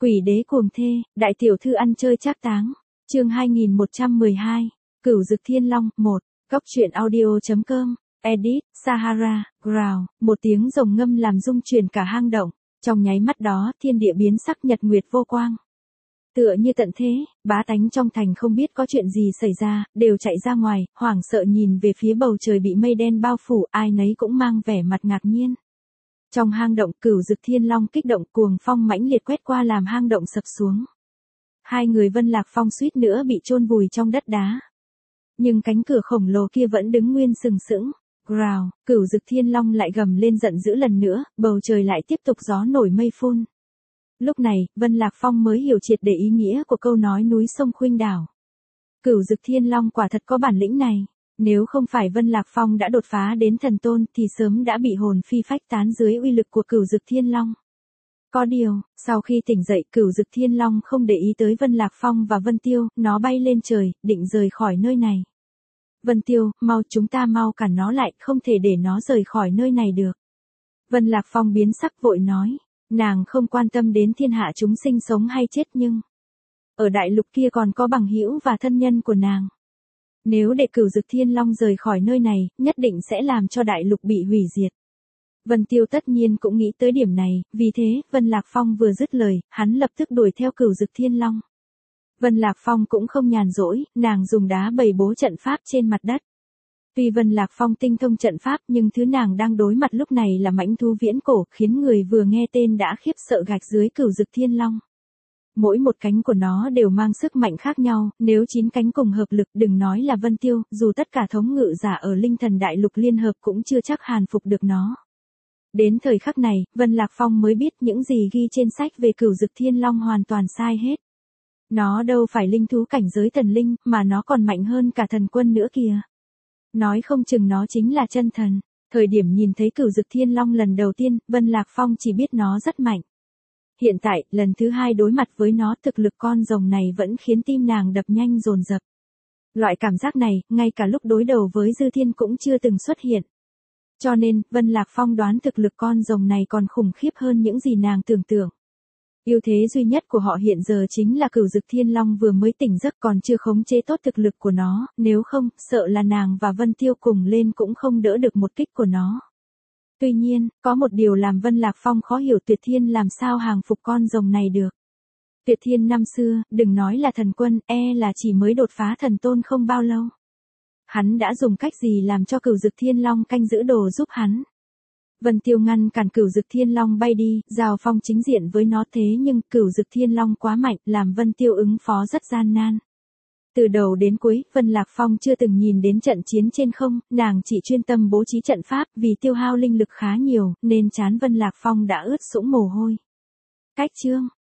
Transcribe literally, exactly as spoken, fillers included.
Quỷ đế cuồng thê, đại tiểu thư ăn chơi trác táng. Chương hai nghìn một trăm mười hai. Cửu Dực Thiên Long, một. Góc truyện audio chấm com. Edit, Sahara, Growl, một tiếng rồng ngâm làm rung chuyển cả hang động. Trong nháy mắt đó, thiên địa biến sắc, nhật nguyệt vô quang. Tựa như tận thế, bá tánh trong thành không biết có chuyện gì xảy ra, đều chạy ra ngoài, hoảng sợ nhìn về phía bầu trời bị mây đen bao phủ, ai nấy cũng mang vẻ mặt ngạc nhiên. Trong hang động, Cửu Dực Thiên Long kích động, cuồng phong mãnh liệt quét qua làm hang động sập xuống. Hai người Vân Lạc Phong suýt nữa bị chôn vùi trong đất đá. Nhưng cánh cửa khổng lồ kia vẫn đứng nguyên sừng sững. Growl, Cửu Dực Thiên Long lại gầm lên giận dữ lần nữa, bầu trời lại tiếp tục gió nổi mây phun. Lúc này, Vân Lạc Phong mới hiểu triệt để ý nghĩa của câu nói núi sông khuynh đảo. Cửu Dực Thiên Long quả thật có bản lĩnh này. Nếu không phải Vân Lạc Phong đã đột phá đến thần tôn thì sớm đã bị hồn phi phách tán dưới uy lực của Cửu Dực Thiên Long. Có điều, sau khi tỉnh dậy, Cửu Dực Thiên Long không để ý tới Vân Lạc Phong và Vân Tiêu, nó bay lên trời, định rời khỏi nơi này. Vân Tiêu, mau chúng ta mau cản nó lại, không thể để nó rời khỏi nơi này được. Vân Lạc Phong biến sắc vội nói, nàng không quan tâm đến thiên hạ chúng sinh sống hay chết nhưng ở đại lục kia còn có bằng hữu và thân nhân của nàng. Nếu để Cửu Dực Thiên Long rời khỏi nơi này, nhất định sẽ làm cho đại lục bị hủy diệt. Vân Tiêu tất nhiên cũng nghĩ tới điểm này, vì thế, Vân Lạc Phong vừa dứt lời, hắn lập tức đuổi theo Cửu Dực Thiên Long. Vân Lạc Phong cũng không nhàn rỗi, nàng dùng đá bày bố trận pháp trên mặt đất. Tuy Vân Lạc Phong tinh thông trận pháp nhưng thứ nàng đang đối mặt lúc này là mãnh thú viễn cổ, khiến người vừa nghe tên đã khiếp sợ gạch dưới Cửu Dực Thiên Long. Mỗi một cánh của nó đều mang sức mạnh khác nhau, nếu chín cánh cùng hợp lực đừng nói là Vân Tiêu, dù tất cả thống ngự giả ở Linh Thần Đại Lục liên hợp cũng chưa chắc hàn phục được nó. Đến thời khắc này, Vân Lạc Phong mới biết những gì ghi trên sách về Cửu Dực Thiên Long hoàn toàn sai hết. Nó đâu phải linh thú cảnh giới thần linh, mà nó còn mạnh hơn cả thần quân nữa kìa. Nói không chừng nó chính là chân thần. Thời điểm nhìn thấy Cửu Dực Thiên Long lần đầu tiên, Vân Lạc Phong chỉ biết nó rất mạnh. Hiện tại, lần thứ hai đối mặt với nó, thực lực con rồng này vẫn khiến tim nàng đập nhanh dồn dập. Loại cảm giác này, ngay cả lúc đối đầu với Dư Thiên cũng chưa từng xuất hiện. Cho nên, Vân Lạc Phong đoán thực lực con rồng này còn khủng khiếp hơn những gì nàng tưởng tượng. Ưu thế duy nhất của họ hiện giờ chính là Cửu Dực Thiên Long vừa mới tỉnh giấc còn chưa khống chế tốt thực lực của nó, nếu không, sợ là nàng và Vân Tiêu cùng lên cũng không đỡ được một kích của nó. Tuy nhiên, có một điều làm Vân Lạc Phong khó hiểu, Tuyệt Thiên làm sao hàng phục con rồng này được. Tuyệt Thiên năm xưa, đừng nói là thần quân, e là chỉ mới đột phá thần tôn không bao lâu. Hắn đã dùng cách gì làm cho Cửu Dực Thiên Long canh giữ đồ giúp hắn. Vân Tiêu ngăn cản Cửu Dực Thiên Long bay đi, giao phong chính diện với nó, thế nhưng Cửu Dực Thiên Long quá mạnh, làm Vân Tiêu ứng phó rất gian nan. Từ đầu đến cuối, Vân Lạc Phong chưa từng nhìn đến trận chiến trên không, nàng chỉ chuyên tâm bố trí trận pháp, vì tiêu hao linh lực khá nhiều, nên trán Vân Lạc Phong đã ướt sũng mồ hôi. Cách chương,